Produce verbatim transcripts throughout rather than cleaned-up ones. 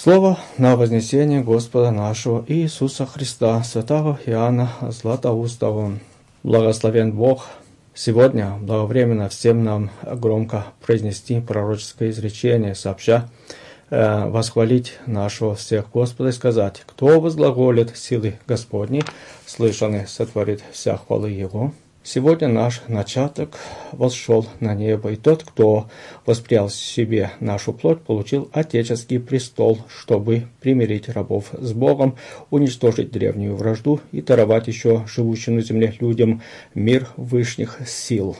Слово на вознесение Господа нашего Иисуса Христа, святого Иоанна Златоустого. Благословен Бог. Сегодня благовременно всем нам громко произнести пророческое изречение, сообща э, восхвалить нашего всех Господа и сказать: кто возглаголит силы Господней, слышанный сотворит вся хвалы Его. Сегодня наш начаток восшел на небо, и тот, кто восприял себе нашу плоть, получил отеческий престол, чтобы примирить рабов с Богом, уничтожить древнюю вражду и даровать еще живущим на земле людям мир вышних сил.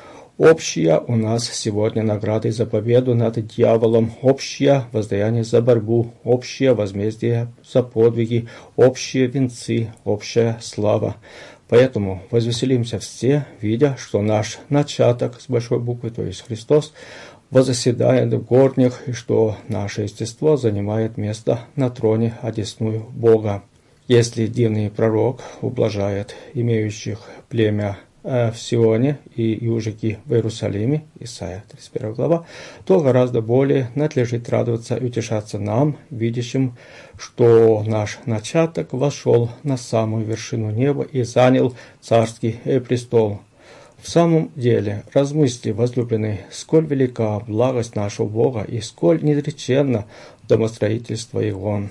Общая у нас сегодня награда за победу над дьяволом, общее воздаяние за борьбу, общее возмездие за подвиги, общие венцы, общая слава. Поэтому возвеселимся все, видя, что наш начаток с большой буквы, то есть Христос, возоседает в горних, и что наше естество занимает место на троне одесную Бога. Если дивный пророк ублажает имеющих племя в Сионе и южики в Иерусалиме, Исайя тридцать первая глава, то гораздо более надлежит радоваться и утешаться нам, видящим, что наш начаток вошел на самую вершину неба и занял царский престол. В самом деле, размысли, возлюбленный, сколь велика благость нашего Бога и сколь неизреченно домостроительство Его,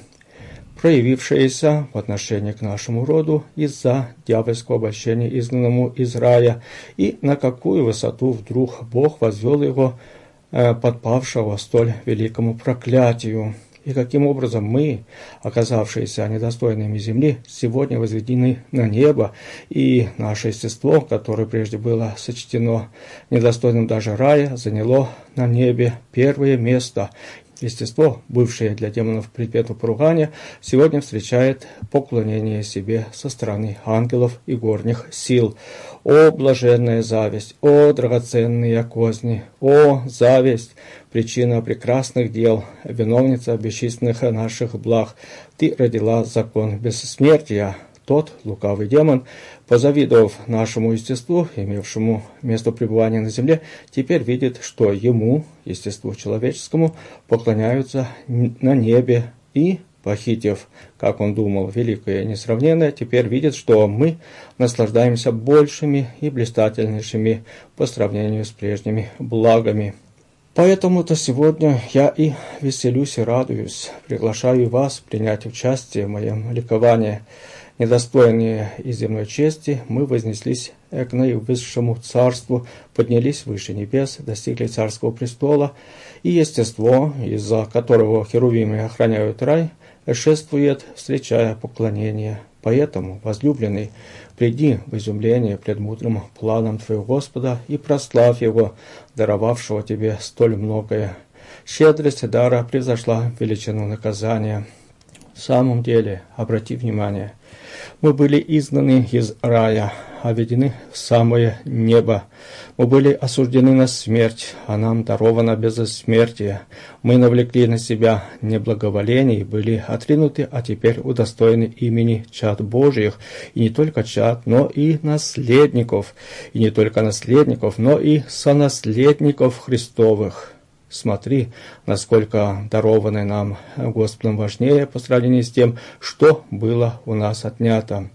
проявившееся в отношении к нашему роду из-за дьявольского обольщения изгнанному из рая, и на какую высоту вдруг Бог возвел его, э, подпавшего столь великому проклятию, и каким образом мы, оказавшиеся недостойными земли, сегодня возведены на небо, и наше естество, которое прежде было сочтено недостойным даже рая, заняло на небе первое место. Естество, бывшее для демонов предметом поругания, сегодня встречает поклонение себе со стороны ангелов и горних сил. О, блаженная зависть! О, драгоценные козни! О, зависть! Причина прекрасных дел, виновница бесчисленных наших благ! Ты родила закон бессмертия. Тот лукавый демон, позавидовав нашему естеству, имевшему место пребывания на земле, теперь видит, что ему, естеству человеческому, поклоняются на небе, и, похитив, как он думал, великое и несравненное, теперь видит, что мы наслаждаемся большими и блистательнейшими по сравнению с прежними благами. Поэтому-то сегодня я и веселюсь и радуюсь, приглашаю вас принять участие в моем ликовании. Недостойные и земной чести, мы вознеслись к наивысшему царству, поднялись выше небес, достигли царского престола, и естество, из-за которого херувимы охраняют рай, шествует, встречая поклонение. Поэтому, возлюбленный, приди в изумление пред мудрым планом Твоего Господа и прославь Его, даровавшего Тебе столь многое. Щедрость дара превзошла величину наказания. В самом деле, обрати внимание, мы были изгнаны из рая, а введены в самое небо. Мы были осуждены на смерть, а нам даровано безсмертие. Мы навлекли на себя неблаговоление, были отринуты, а теперь удостоены имени чад Божиих, и не только чад, но и наследников, и не только наследников, но и сонаследников Христовых. Смотри, насколько дарованное нам Господом важнее по сравнению с тем, что было у нас отнято.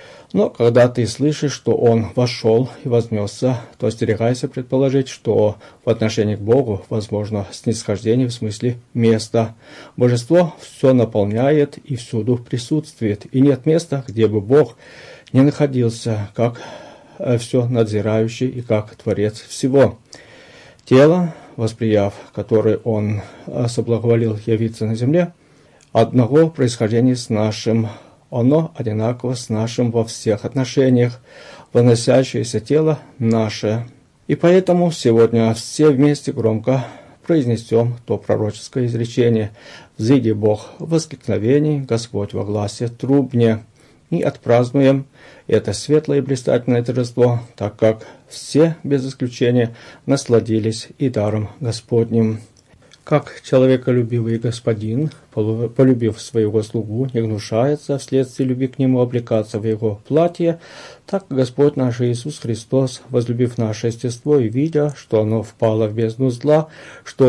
Но когда ты слышишь, что Он вошел и вознесся, то остерегайся предположить, что в отношении к Богу возможно снисхождение в смысле места. Божество все наполняет и всюду присутствует, и нет места, где бы Бог не находился, как все надзирающий и как Творец всего. Тело, восприяв, которое Он соблаговолил явиться на земле, одного происхождения с нашим, оно одинаково с нашим во всех отношениях, воносящееся тело наше. И поэтому сегодня все вместе громко произнесем то пророческое изречение: «Взыди Бог в воскликновении, Господь во гласе трубне», и отпразднуем это светлое и блистательное торжество, так как все, без исключения, насладились и даром Господним. Как человеколюбивый господин, полюбив своего слугу, не гнушается вследствие любви к нему облекаться в его платье, так Господь наш Иисус Христос, возлюбив наше естество и видя, что оно впало в бездну зла, что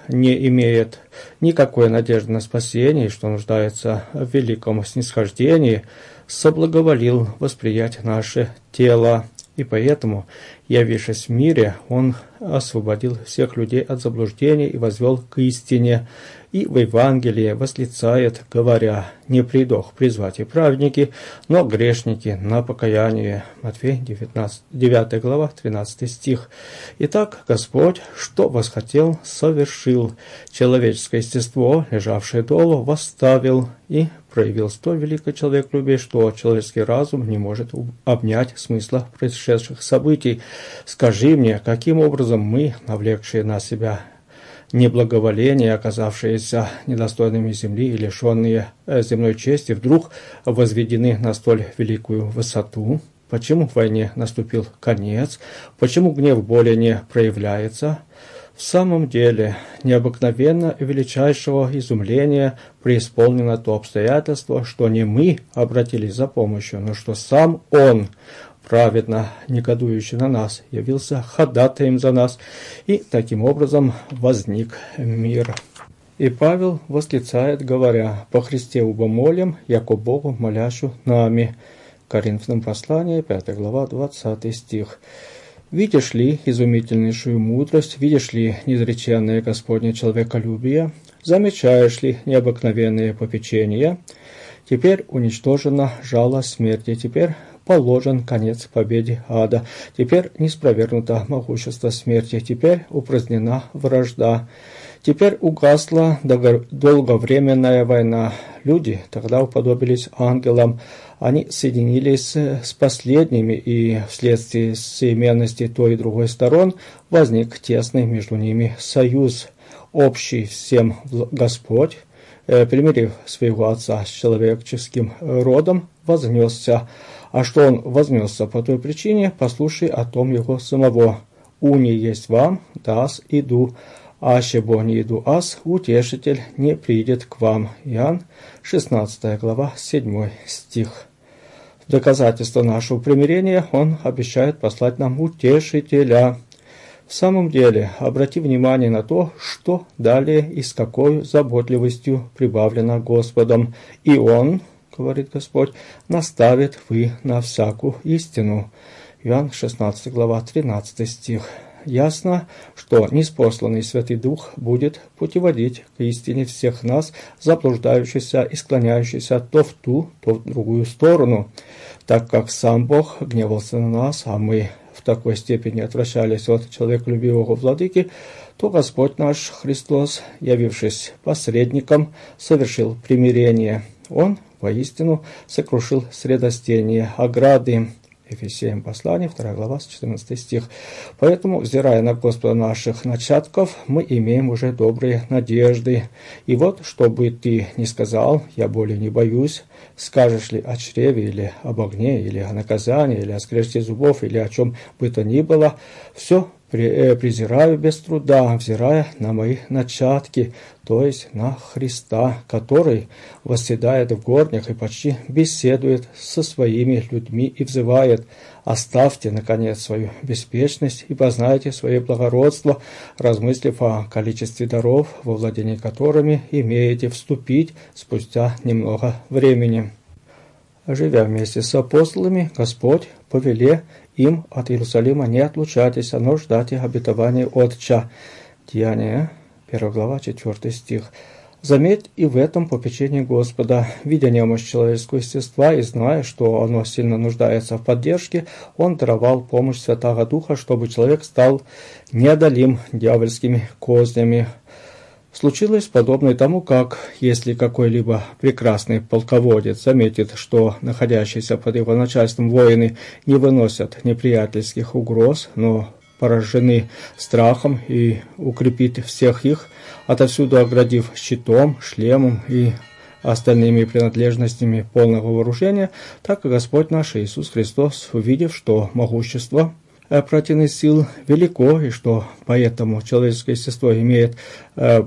не имеет никакой надежды на спасение, что нуждается в великом снисхождении, соблаговолил восприять наше тело. И поэтому, явившись в мире, Он освободил всех людей от заблуждения и возвел к истине. И в Евангелии восклицает, говоря: «Не придох призвать и праведники, но грешники на покаяние». Матфея девятая глава, тринадцатый стих. Итак, Господь, что восхотел, совершил. Человеческое естество, лежавшее долу, восставил и проявил столь великое человеколюбие, что человеческий разум не может обнять смысла происшедших событий. Скажи мне, каким образом мы, навлекшие на себя неблаговоление, оказавшиеся недостойными земли и лишенные земной чести, вдруг возведены на столь великую высоту? Почему в войне наступил конец? Почему гнев более не проявляется? В самом деле, необыкновенно и величайшего изумления преисполнено то обстоятельство, что не мы обратились за помощью, но что сам Он, праведно негодующий на нас, явился ходатаем за нас, и таким образом возник мир. И Павел восклицает, говоря: «По Христе убо молим, яко Богу молящу нами». Коринфянам послание, пятая глава, двадцатый стих. «Видишь ли изумительнейшую мудрость, видишь ли неизреченное Господне человеколюбие, замечаешь ли необыкновенные попечения? Теперь уничтожена жало смерти, теперь положен конец победе ада, теперь ниспровергнуто могущество смерти, теперь упразднена вражда, теперь угасла долговременная война. Люди тогда уподобились ангелам, они соединились с последними, и вследствие соединенности той и другой сторон возник тесный между ними союз, общий всем Господь, примирив своего Отца с человеческим родом, вознесся. А что Он вознесся по той причине, послушай о том Его самого. «Уни есть вам, дас иду, аще бо не иду аз, утешитель не придет к вам». Иоанн, шестнадцатая глава, седьмой стих. В доказательство нашего примирения Он обещает послать нам утешителя. В самом деле, обрати внимание на то, что далее и с какой заботливостью прибавлено Господом. И Он, говорит Господь, наставит вы на всякую истину. Иоанн, шестнадцатая глава, тринадцатый стих. Ясно, что ниспосланный Святый Дух будет путеводить к истине всех нас, заблуждающихся и склоняющихся то в ту, то в другую сторону, так как сам Бог гневался на нас, а мы в такой степени отвращались от человеколюбивого владыки, то Господь наш Христос, явившись посредником, совершил примирение. Он воистину сокрушил средостение ограды. Ефесеям послание, вторая глава, четырнадцатый стих. Поэтому, взирая на Господа наших начатков, мы имеем уже добрые надежды. И вот, что бы ты ни сказал, я более не боюсь, скажешь ли о чреве, или об огне, или о наказании, или о скрежете зубов, или о чем бы то ни было, все презираю без труда, взирая на мои начатки, то есть на Христа, который восседает в горнях и почти беседует со своими людьми и взывает: «Оставьте, наконец, свою беспечность и познайте свое благородство, размыслив о количестве даров, во владение которыми имеете вступить спустя немного времени». Живя вместе с апостолами, Господь повеле им от Иерусалима не отлучайтесь, но ждайте обетования Отча. Деяния, первая глава, четвертый стих. Заметь и в этом попечении Господа. Видя немощь человеческого естества и зная, что оно сильно нуждается в поддержке, Он даровал помощь Святаго Духа, чтобы человек стал неодолим дьявольскими кознями. Случилось подобное тому, как, если какой-либо прекрасный полководец заметит, что находящиеся под его начальством воины не выносят неприятельских угроз, но поражены страхом, и укрепит всех их, отовсюду оградив щитом, шлемом и остальными принадлежностями полного вооружения, так и Господь наш Иисус Христос, увидев, что могущество противных сил велико, и что поэтому человеческое естество имеет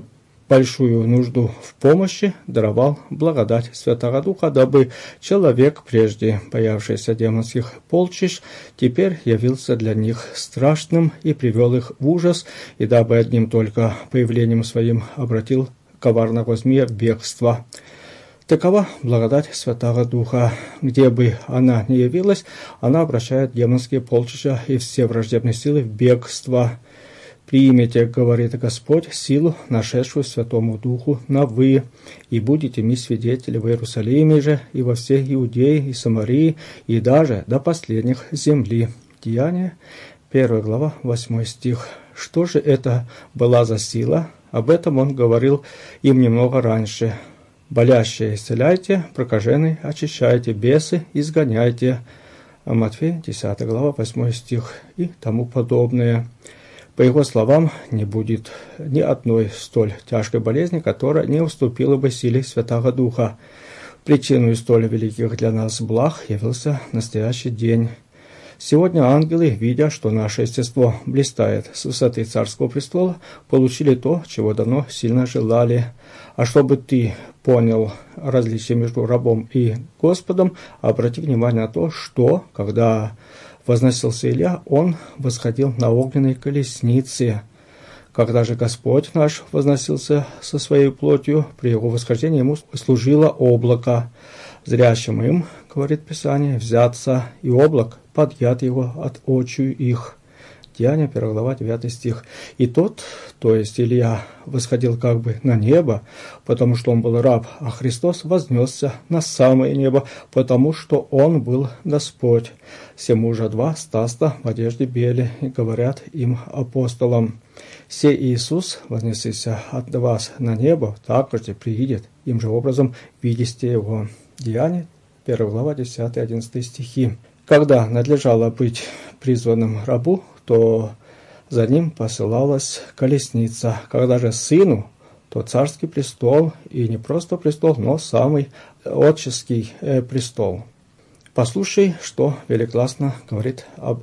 большую нужду в помощи, даровал благодать Святого Духа, дабы человек, прежде боявшийся демонских полчищ, теперь явился для них страшным и привел их в ужас, и дабы одним только появлением своим обратил коварного змея в бегство. Такова благодать Святого Духа. Где бы она ни явилась, она обращает демонские полчища и все враждебные силы в бегство. «Примите, — говорит Господь, — силу, нашедшую Святому Духу, на вы, и будете ми свидетели в Иерусалиме же, и во всей Иудее и Самарии, и даже до последних земли». Деяния, первая глава, восьмой стих. Что же это была за сила? Об этом он говорил им немного раньше. «Болящие исцеляйте, прокаженные очищайте, бесы изгоняйте». Матфея, десятая глава, восьмой стих и тому подобное. По его словам, не будет ни одной столь тяжкой болезни, которая не уступила бы силе Святого Духа. Причиной столь великих для нас благ явился настоящий день. Сегодня ангелы, видя, что наше естество блистает с высоты царского престола, получили то, чего давно сильно желали. А чтобы ты понял различие между рабом и Господом, обрати внимание на то, что, когда возносился Илья, он восходил на огненной колеснице. Когда же Господь наш возносился со своей плотью, при его восхождении ему служило облако. Зрящим им, говорит Писание, взяться, и облак подъят его от очию их. Деяния, первая глава, девятый стих. И тот, то есть Илья, восходил как бы на небо, потому что он был раб, а Христос вознесся на самое небо, потому что он был Господь. Все мужа два стаста в одежде бели, и говорят им апостолам: «Се Иисус, вознесися от вас на небо, также приидет, им же образом видите его». Деяния, первая глава, десятый одиннадцатый стихи. Когда надлежало быть призванным рабу, то за ним посылалась колесница. Когда же сыну, то царский престол, и не просто престол, но самый отческий э, престол. Послушай, что великлассно говорит об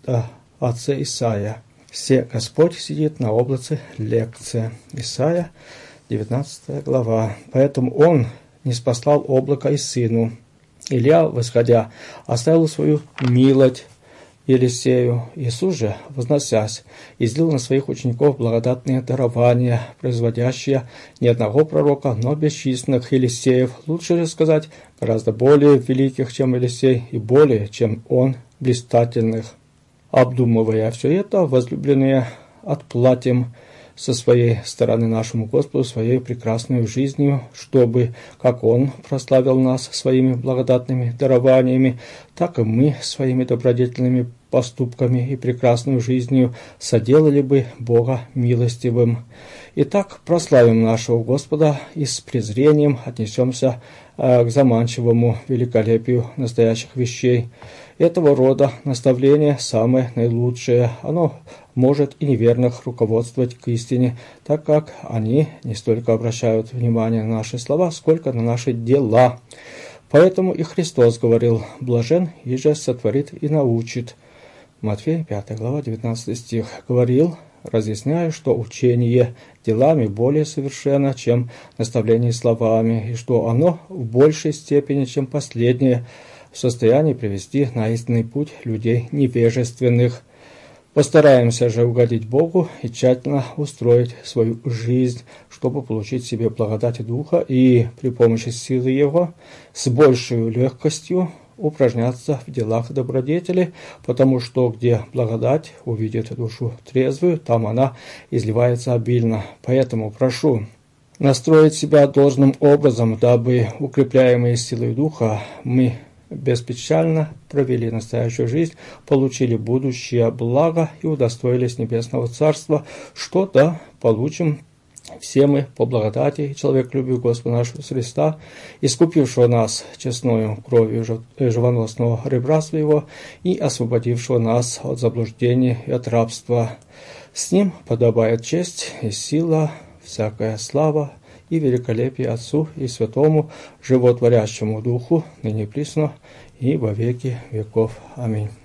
отце Исаия. «Се Господь сидит на облаце лекция». Исаия, девятнадцатая глава. «Поэтому он не спаслал облако и сыну. Илья, восходя, оставил свою милость Елисею. Иисус же, возносясь, излил на своих учеников благодатные дарования, производящие не одного пророка, но бесчисленных Елисеев, лучше же сказать, гораздо более великих, чем Елисей, и более, чем он, блистательных. Обдумывая все это, возлюбленные, отплатим со своей стороны нашему Господу своей прекрасной жизнью, чтобы, как Он прославил нас своими благодатными дарованиями, так и мы своими добродетельными поступками и прекрасной жизнью соделали бы Бога милостивым. Итак, прославим нашего Господа и с презрением отнесемся э, к заманчивому великолепию настоящих вещей. Этого рода наставление самое наилучшее. Оно может и неверных руководствовать к истине, так как они не столько обращают внимание на наши слова, сколько на наши дела. Поэтому и Христос говорил: «Блажен, иже сотворит и научит». Матфея, пятая глава, девятнадцатый стих. Говорил, разъясняя, что учение делами более совершенно, чем наставление словами, и что оно в большей степени, чем последнее, в состоянии привести на истинный путь людей невежественных. Постараемся же угодить Богу и тщательно устроить свою жизнь, чтобы получить себе благодать Духа и при помощи силы Его с большей легкостью упражняться в делах добродетели, потому что где благодать увидит душу трезвую, там она изливается обильно. Поэтому прошу настроить себя должным образом, дабы, укрепляемые силой Духа, мы беспечально провели настоящую жизнь, получили будущее благо и удостоились Небесного Царства, что да получим все мы по благодати и человеколюбию Господа нашего Христа, искупившего нас честною кровью живоносного ребра своего и освободившего нас от заблуждений и от рабства. С ним подобает честь и сила, всякая слава и великолепие Отцу и Святому Животворящему Духу, ныне присно и во веки веков. Аминь.